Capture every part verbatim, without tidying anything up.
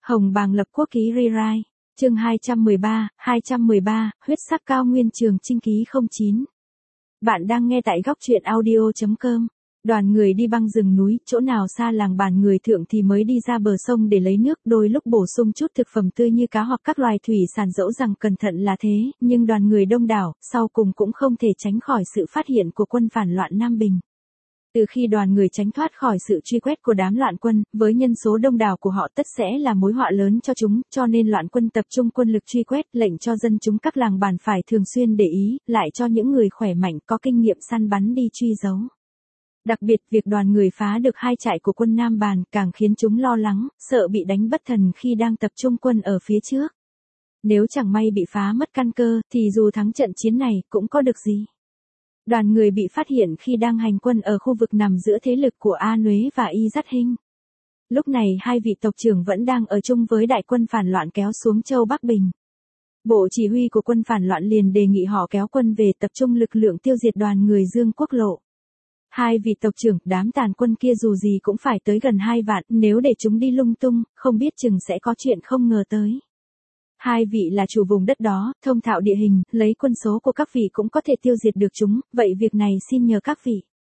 Hồng Bàng lập quốc ký rewrite. Chương hai trăm mười ba, hai trăm mười ba, huyết sắc cao nguyên trường chinh ký không chín. Bạn đang nghe tại góc truyện audio chấm com. Đoàn người đi băng rừng núi, chỗ nào xa làng bản người thượng thì mới đi ra bờ sông để lấy nước, đôi lúc bổ sung chút thực phẩm tươi như cá hoặc các loài thủy sản, dẫu rằng cẩn thận là thế, nhưng đoàn người đông đảo, sau cùng cũng không thể tránh khỏi sự phát hiện của quân phản loạn Nam Bình. Từ khi đoàn người tránh thoát khỏi sự truy quét của đám loạn quân, với nhân số đông đảo của họ tất sẽ là mối họa lớn cho chúng, cho nên loạn quân tập trung quân lực truy quét, lệnh cho dân chúng các làng bản phải thường xuyên để ý, lại cho những người khỏe mạnh có kinh nghiệm săn bắn đi truy giấu. Đặc biệt, việc đoàn người phá được hai trại của quân Nam Bàn càng khiến chúng lo lắng, sợ bị đánh bất thần khi đang tập trung quân ở phía trước. Nếu chẳng may bị phá mất căn cơ, thì dù thắng trận chiến này, cũng có được gì. Đoàn người bị phát hiện khi đang hành quân ở khu vực nằm giữa thế lực của A Nhuế và Y Dắt Hinh. Lúc này hai vị tộc trưởng vẫn đang ở chung với đại quân phản loạn kéo xuống châu Bắc Bình. Bộ chỉ huy của quân phản loạn liền đề nghị họ kéo quân về tập trung lực lượng tiêu diệt đoàn người Dương Quốc Lộ. Hai vị tộc trưởng, đám tàn quân kia dù gì cũng phải tới gần hai vạn, nếu để chúng đi lung tung, không biết chừng sẽ có chuyện không ngờ tới. Hai vị là chủ vùng đất đó, thông thạo địa hình, lấy quân số của các vị cũng có thể tiêu diệt được chúng, vậy việc này xin nhờ các vị.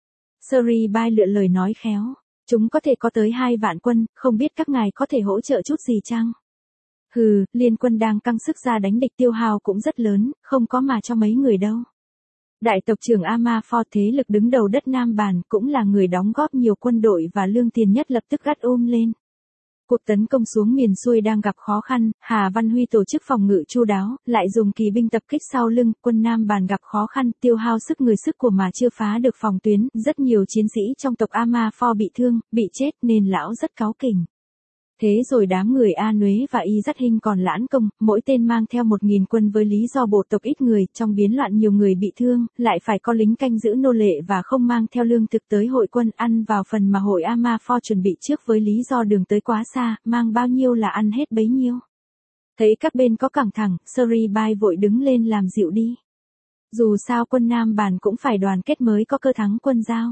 Suri Bai lựa lời nói khéo, chúng có thể có tới hai vạn quân, không biết các ngài có thể hỗ trợ chút gì chăng? Hừ, liên quân đang căng sức ra đánh địch, tiêu hao cũng rất lớn, không có mà cho mấy người đâu. Đại tộc trưởng Ama Pho, thế lực đứng đầu đất Nam Bàn, cũng là người đóng góp nhiều quân đội và lương tiền nhất, lập tức gắt ôm lên. Cuộc tấn công xuống miền xuôi đang gặp khó khăn, Hà Văn Huy tổ chức phòng ngự chu đáo, lại dùng kỳ binh tập kích sau lưng, quân Nam Bàn gặp khó khăn, tiêu hao sức người sức của mà chưa phá được phòng tuyến, rất nhiều chiến sĩ trong tộc Ama Pho bị thương, bị chết nên lão rất cáu kỉnh. Thế rồi đám người A Nhuế và Y Dắt Hinh còn lãn công, mỗi tên mang theo một nghìn quân với lý do bộ tộc ít người, trong biến loạn nhiều người bị thương, lại phải có lính canh giữ nô lệ và không mang theo lương thực tới hội quân, ăn vào phần mà hội Ama Pho chuẩn bị trước với lý do đường tới quá xa, mang bao nhiêu là ăn hết bấy nhiêu. Thấy các bên có căng thẳng, Suri Bai vội đứng lên làm dịu đi. Dù sao quân Nam Bàn cũng phải đoàn kết mới có cơ thắng quân Giao.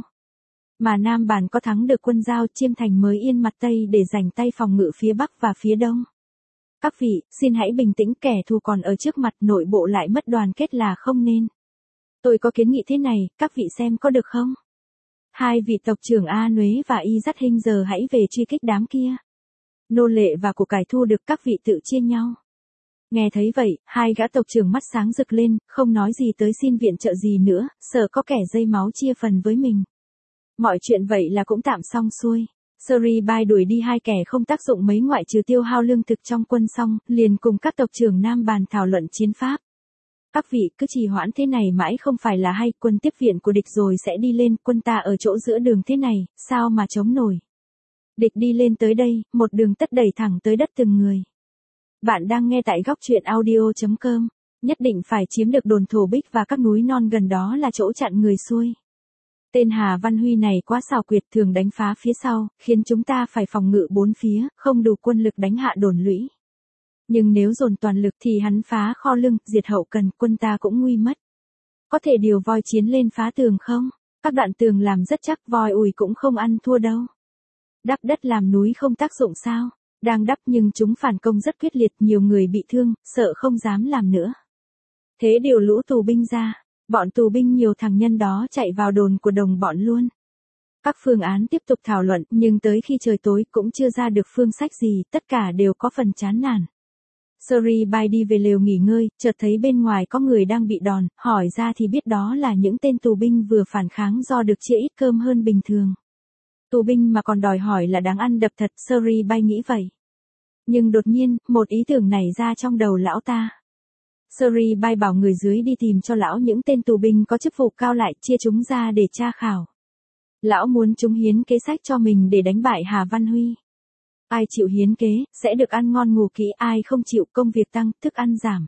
Mà Nam Bàn có thắng được quân Giao, Chiêm Thành mới yên mặt Tây để giành tay phòng ngự phía Bắc và phía Đông. Các vị, xin hãy bình tĩnh, kẻ thù còn ở trước mặt, nội bộ lại mất đoàn kết là không nên. Tôi có kiến nghị thế này, các vị xem có được không? Hai vị tộc trưởng A Nhuế và Y Dắt Hinh giờ hãy về truy kích đám kia. Nô lệ và của cải thu được các vị tự chia nhau. Nghe thấy vậy, hai gã tộc trưởng mắt sáng rực lên, không nói gì tới xin viện trợ gì nữa, sợ có kẻ dây máu chia phần với mình. Mọi chuyện vậy là cũng tạm xong xuôi. Suri Bai đuổi đi hai kẻ không tác dụng mấy ngoại trừ tiêu hao lương thực trong quân xong, liền cùng các tộc trưởng Nam Bàn thảo luận chiến pháp. Các vị cứ trì hoãn thế này mãi không phải là hay, quân tiếp viện của địch rồi sẽ đi lên, quân ta ở chỗ giữa đường thế này, sao mà chống nổi. Địch đi lên tới đây, một đường tất đẩy thẳng tới đất từng người. Bạn đang nghe tại góc truyện audio chấm com, nhất định phải chiếm được đồn Thổ Bích và các núi non gần đó là chỗ chặn người xuôi. Tên Hà Văn Huy này quá xảo quyệt, thường đánh phá phía sau, khiến chúng ta phải phòng ngự bốn phía, không đủ quân lực đánh hạ đồn lũy. Nhưng nếu dồn toàn lực thì hắn phá kho lương, diệt hậu cần, quân ta cũng nguy mất. Có thể điều voi chiến lên phá tường không? Các đoạn tường làm rất chắc, voi ủi cũng không ăn thua đâu. Đắp đất làm núi không tác dụng sao? Đang đắp nhưng chúng phản công rất quyết liệt, nhiều người bị thương, sợ không dám làm nữa. Thế điều lũ tù binh ra. Bọn tù binh nhiều thằng nhân đó chạy vào đồn của đồng bọn luôn. Các phương án tiếp tục thảo luận, nhưng tới khi trời tối cũng chưa ra được phương sách gì, tất cả đều có phần chán nản. Suri Bai đi về lều nghỉ ngơi, chợt thấy bên ngoài có người đang bị đòn, hỏi ra thì biết đó là những tên tù binh vừa phản kháng do được chia ít cơm hơn bình thường. Tù binh mà còn đòi hỏi là đáng ăn đập thật, Suri Bai nghĩ vậy. Nhưng đột nhiên, một ý tưởng nảy ra trong đầu lão ta. Suri Bai bảo người dưới đi tìm cho lão những tên tù binh có chức vụ cao lại, chia chúng ra để tra khảo. Lão muốn chúng hiến kế sách cho mình để đánh bại Hà Văn Huy. Ai chịu hiến kế, sẽ được ăn ngon ngủ kỹ, ai không chịu, công việc tăng, thức ăn giảm.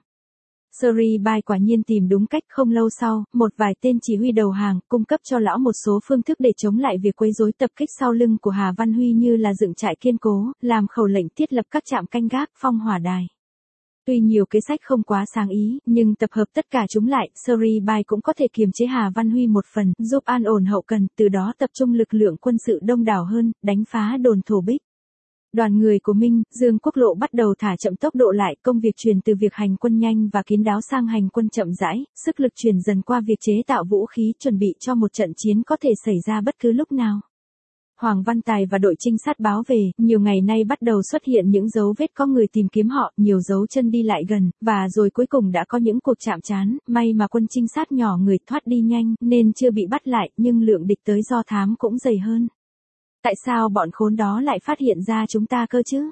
Suri Bai quả nhiên tìm đúng cách, không lâu sau, một vài tên chỉ huy đầu hàng, cung cấp cho lão một số phương thức để chống lại việc quấy rối tập kích sau lưng của Hà Văn Huy, như là dựng trại kiên cố, làm khẩu lệnh, thiết lập các trạm canh gác, phong hỏa đài. Tuy nhiều kế sách không quá sáng ý, nhưng tập hợp tất cả chúng lại, Suri Bai cũng có thể kiềm chế Hà Văn Huy một phần, giúp an ổn hậu cần, từ đó tập trung lực lượng quân sự đông đảo hơn, đánh phá đồn Thổ Bích. Đoàn người của Minh, Dương Quốc Lộ bắt đầu thả chậm tốc độ lại, công việc chuyển từ việc hành quân nhanh và kín đáo sang hành quân chậm rãi, sức lực chuyển dần qua việc chế tạo vũ khí chuẩn bị cho một trận chiến có thể xảy ra bất cứ lúc nào. Hoàng Văn Tài và đội trinh sát báo về, nhiều ngày nay bắt đầu xuất hiện những dấu vết có người tìm kiếm họ, nhiều dấu chân đi lại gần, và rồi cuối cùng đã có những cuộc chạm trán, may mà quân trinh sát nhỏ người thoát đi nhanh nên chưa bị bắt lại, nhưng lượng địch tới do thám cũng dày hơn. Tại sao bọn khốn đó lại phát hiện ra chúng ta cơ chứ?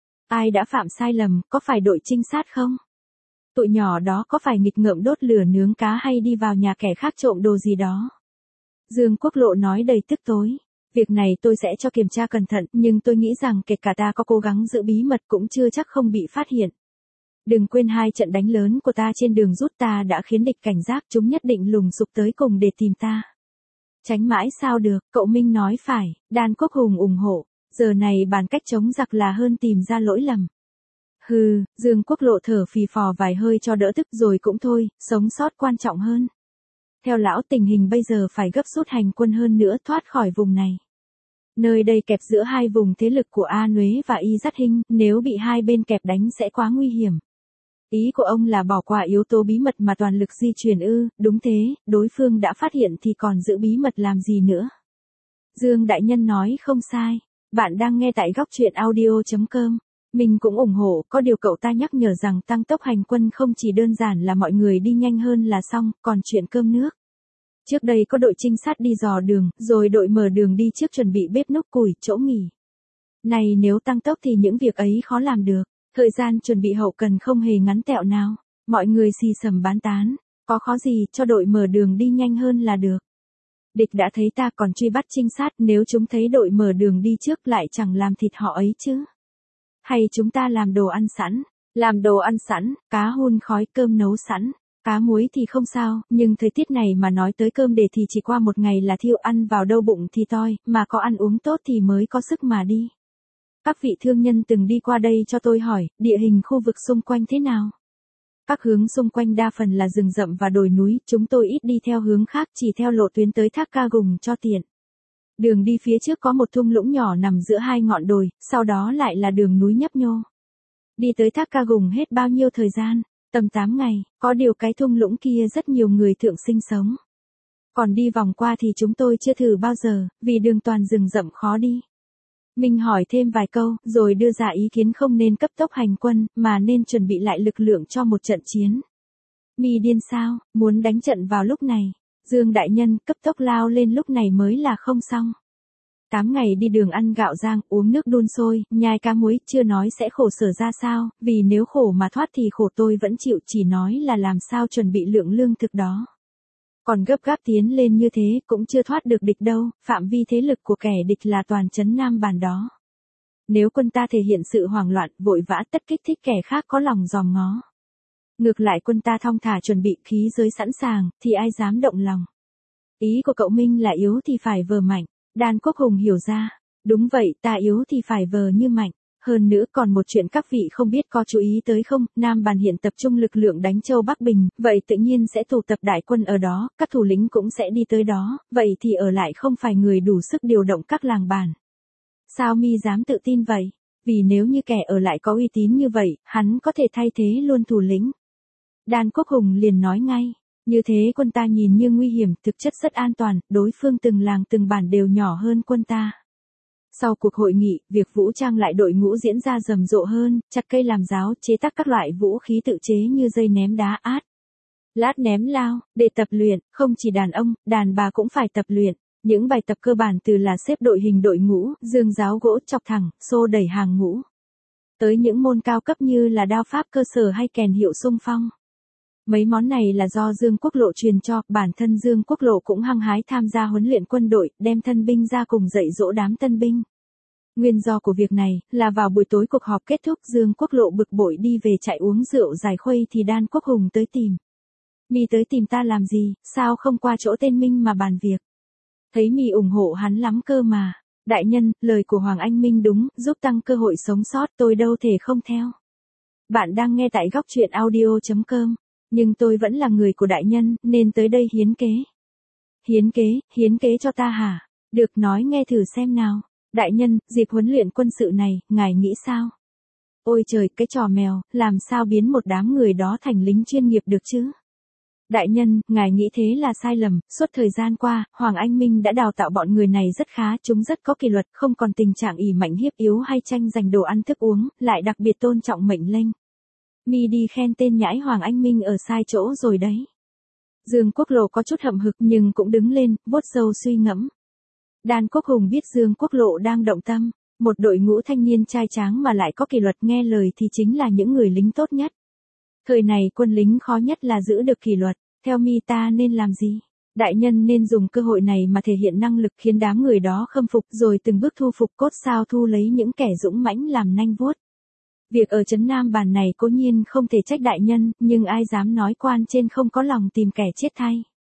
Ai đã phạm sai lầm, có phải đội trinh sát không? Tụi nhỏ đó có phải nghịch ngợm đốt lửa nướng cá hay đi vào nhà kẻ khác trộm đồ gì đó? Dương Quốc Lộ nói đầy tức tối. Việc này tôi sẽ cho kiểm tra cẩn thận, nhưng tôi nghĩ rằng kể cả ta có cố gắng giữ bí mật cũng chưa chắc không bị phát hiện. Đừng quên hai trận đánh lớn của ta trên đường rút ta đã khiến địch cảnh giác, chúng nhất định lùng sục tới cùng để tìm ta. Tránh mãi sao được, cậu Minh nói phải, Đan Quốc Hùng ủng hộ, giờ này bàn cách chống giặc là hơn tìm ra lỗi lầm. Hừ, Dương Quốc Lộ thở phì phò vài hơi cho đỡ tức rồi cũng thôi, sống sót quan trọng hơn. Theo lão tình hình bây giờ phải gấp rút hành quân hơn nữa thoát khỏi vùng này. Nơi đây kẹp giữa hai vùng thế lực của A Nhuế và Y Dắt Hinh, nếu bị hai bên kẹp đánh sẽ quá nguy hiểm. Ý của ông là bỏ qua yếu tố bí mật mà toàn lực di chuyển ư? Đúng thế, đối phương đã phát hiện thì còn giữ bí mật làm gì nữa. Dương Đại Nhân nói không sai, bạn đang nghe tại góc truyện audio chấm com. Mình cũng ủng hộ, có điều cậu ta nhắc nhở rằng tăng tốc hành quân không chỉ đơn giản là mọi người đi nhanh hơn là xong, còn chuyện cơm nước. Trước đây có đội trinh sát đi dò đường, rồi đội mở đường đi trước chuẩn bị bếp núc củi, chỗ nghỉ. Này nếu tăng tốc thì những việc ấy khó làm được, thời gian chuẩn bị hậu cần không hề ngắn tẹo nào. Mọi người xì xầm bán tán, có khó gì cho đội mở đường đi nhanh hơn là được. Địch đã thấy ta còn truy bắt trinh sát, nếu chúng thấy đội mở đường đi trước lại chẳng làm thịt họ ấy chứ. Hay chúng ta làm đồ ăn sẵn, làm đồ ăn sẵn, cá hun khói cơm nấu sẵn, cá muối thì không sao, nhưng thời tiết này mà nói tới cơm để thì chỉ qua một ngày là thiêu, ăn vào đâu bụng thì toi, mà có ăn uống tốt thì mới có sức mà đi. Các vị thương nhân từng đi qua đây cho tôi hỏi, địa hình khu vực xung quanh thế nào? Các hướng xung quanh đa phần là rừng rậm và đồi núi, chúng tôi ít đi theo hướng khác, chỉ theo lộ tuyến tới Thác Ca Gùng cho tiện. Đường đi phía trước có một thung lũng nhỏ nằm giữa hai ngọn đồi, sau đó lại là đường núi nhấp nhô. Đi tới Thác Ca Gùng hết bao nhiêu thời gian? Tầm tám ngày, có điều cái thung lũng kia rất nhiều người thượng sinh sống. Còn đi vòng qua thì chúng tôi chưa thử bao giờ, vì đường toàn rừng rậm khó đi. Mình hỏi thêm vài câu, rồi đưa ra ý kiến không nên cấp tốc hành quân, mà nên chuẩn bị lại lực lượng cho một trận chiến. Mi điên sao, muốn đánh trận vào lúc này? Dương Đại Nhân, cấp tốc lao lên lúc này mới là không xong. Tám ngày đi đường ăn gạo rang, uống nước đun sôi, nhai cá muối, chưa nói sẽ khổ sở ra sao, vì nếu khổ mà thoát thì khổ tôi vẫn chịu, chỉ nói là làm sao chuẩn bị lượng lương thực đó. Còn gấp gáp tiến lên như thế cũng chưa thoát được địch đâu, phạm vi thế lực của kẻ địch là toàn trấn Nam Bàn đó. Nếu quân ta thể hiện sự hoảng loạn, vội vã tất kích thích kẻ khác có lòng giòm ngó. Ngược lại quân ta thong thả chuẩn bị khí giới sẵn sàng, thì ai dám động lòng. Ý của cậu Minh là yếu thì phải vờ mạnh, Đan Quốc Hùng hiểu ra. Đúng vậy, ta yếu thì phải vờ như mạnh. Hơn nữa còn một chuyện các vị không biết có chú ý tới không, Nam Bàn hiện tập trung lực lượng đánh Châu Bắc Bình, vậy tự nhiên sẽ tụ tập đại quân ở đó, các thủ lĩnh cũng sẽ đi tới đó, vậy thì ở lại không phải người đủ sức điều động các làng bản. Sao mi dám tự tin vậy? Vì nếu như kẻ ở lại có uy tín như vậy, hắn có thể thay thế luôn thủ lĩnh. Đan Quốc Hùng liền nói ngay, như thế quân ta nhìn như nguy hiểm, thực chất rất an toàn, đối phương từng làng từng bản đều nhỏ hơn quân ta. Sau cuộc hội nghị, việc vũ trang lại đội ngũ diễn ra rầm rộ hơn, chặt cây làm giáo, chế tác các loại vũ khí tự chế như dây ném đá át, lát ném lao, để tập luyện, không chỉ đàn ông, đàn bà cũng phải tập luyện. Những bài tập cơ bản từ là xếp đội hình đội ngũ, dương giáo gỗ chọc thẳng, xô đẩy hàng ngũ. Tới những môn cao cấp như là đao pháp cơ sở hay kèn hiệu xung phong. Mấy món này là do Dương Quốc Lộ truyền cho, bản thân Dương Quốc Lộ cũng hăng hái tham gia huấn luyện quân đội, đem thân binh ra cùng dạy dỗ đám tân binh. Nguyên do của việc này, là vào buổi tối cuộc họp kết thúc Dương Quốc Lộ bực bội đi về chạy uống rượu giải khuây thì Đan Quốc Hùng tới tìm. Mi tới tìm ta làm gì, sao không qua chỗ tên Minh mà bàn việc? Thấy mi ủng hộ hắn lắm cơ mà. Đại nhân, lời của Hoàng Anh Minh đúng, giúp tăng cơ hội sống sót, tôi đâu thể không theo. Bạn đang nghe tại góc truyện audio chấm com. Nhưng tôi vẫn là người của đại nhân, nên tới đây hiến kế. Hiến kế, hiến kế cho ta hả? Được nói nghe thử xem nào. Đại nhân, dịp huấn luyện quân sự này, ngài nghĩ sao? Ôi trời, cái trò mèo, làm sao biến một đám người đó thành lính chuyên nghiệp được chứ? Đại nhân, ngài nghĩ thế là sai lầm, suốt thời gian qua, Hoàng Anh Minh đã đào tạo bọn người này rất khá, chúng rất có kỷ luật, không còn tình trạng ỷ mạnh hiếp yếu hay tranh giành đồ ăn thức uống, lại đặc biệt tôn trọng mệnh lệnh. Mi đi khen tên nhãi Hoàng Anh Minh ở sai chỗ rồi đấy. Dương Quốc Lộ có chút hậm hực nhưng cũng đứng lên, vuốt râu suy ngẫm. Đan Quốc Hùng biết Dương Quốc Lộ đang động tâm, một đội ngũ thanh niên trai tráng mà lại có kỷ luật nghe lời thì chính là những người lính tốt nhất. Thời này quân lính khó nhất là giữ được kỷ luật, theo mi ta nên làm gì? Đại nhân nên dùng cơ hội này mà thể hiện năng lực khiến đám người đó khâm phục rồi từng bước thu phục cốt sao thu lấy những kẻ dũng mãnh làm nanh vuốt. Việc ở Trấn Nam Bàn này cố nhiên không thể trách đại nhân, nhưng ai dám nói quan trên không có lòng tìm kẻ chết thay.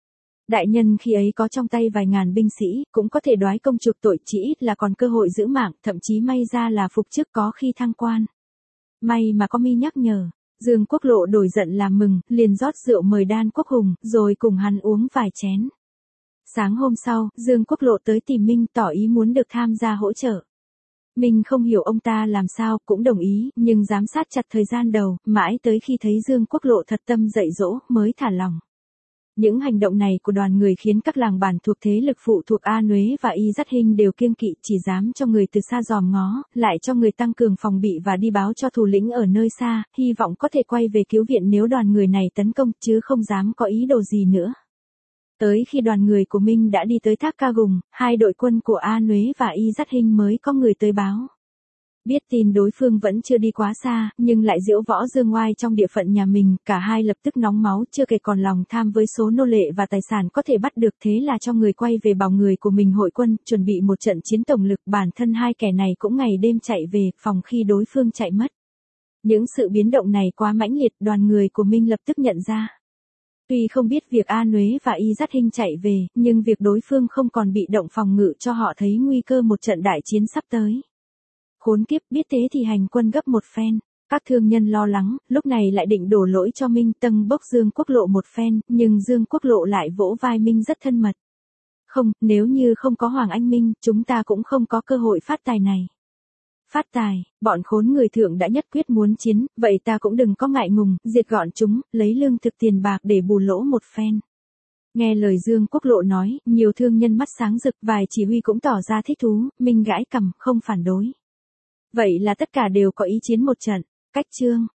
Đại nhân khi ấy có trong tay vài ngàn binh sĩ, cũng có thể đoái công chuộc tội, chỉ ít là còn cơ hội giữ mạng, thậm chí may ra là phục chức có khi thăng quan. May mà có mi nhắc nhở. Dương Quốc Lộ đổi giận làm mừng, liền rót rượu mời Đan Quốc Hùng, rồi cùng hắn uống vài chén. Sáng hôm sau, Dương Quốc Lộ tới tìm Minh tỏ ý muốn được tham gia hỗ trợ. Minh không hiểu ông ta làm sao, cũng đồng ý, nhưng giám sát chặt thời gian đầu, mãi tới khi thấy Dương Quốc Lộ thật tâm dạy dỗ, mới thả lòng. Những hành động này của đoàn người khiến các làng bản thuộc thế lực phụ thuộc A Nhuế và Y Dắt Hinh đều kiêng kỵ, chỉ dám cho người từ xa dòm ngó, lại cho người tăng cường phòng bị và đi báo cho thủ lĩnh ở nơi xa, hy vọng có thể quay về cứu viện nếu đoàn người này tấn công, chứ không dám có ý đồ gì nữa. Tới khi đoàn người của Minh đã đi tới Thác Ca Gùng, hai đội quân của A Nhuế và Y Dắt Hinh mới có người tới báo. Biết tin đối phương vẫn chưa đi quá xa, nhưng lại diễu võ dương oai trong địa phận nhà mình, cả hai lập tức nóng máu, chưa kể còn lòng tham với số nô lệ và tài sản có thể bắt được, thế là cho người quay về bảo người của mình hội quân, chuẩn bị một trận chiến tổng lực. Bản thân hai kẻ này cũng ngày đêm chạy về, phòng khi đối phương chạy mất. Những sự biến động này quá mãnh liệt, đoàn người của Minh lập tức nhận ra. Tuy không biết việc A Nhuế và Y Dắt Hinh chạy về, nhưng việc đối phương không còn bị động phòng ngự cho họ thấy nguy cơ một trận đại chiến sắp tới. Khốn kiếp, biết thế thì hành quân gấp một phen. Các thương nhân lo lắng, lúc này lại định đổ lỗi cho Minh, tâng bốc Dương Quốc Lộ một phen, nhưng Dương Quốc Lộ lại vỗ vai Minh rất thân mật. Không, nếu như không có Hoàng Anh Minh, chúng ta cũng không có cơ hội phát tài này. Phát tài, bọn khốn người thượng đã nhất quyết muốn chiến, vậy ta cũng đừng có ngại ngùng, diệt gọn chúng, lấy lương thực tiền bạc để bù lỗ một phen. Nghe lời Dương Quốc Lộ nói, nhiều thương nhân mắt sáng rực, vài chỉ huy cũng tỏ ra thích thú, Minh gãi cằm, không phản đối. Vậy là tất cả đều có ý chiến một trận. Cách chương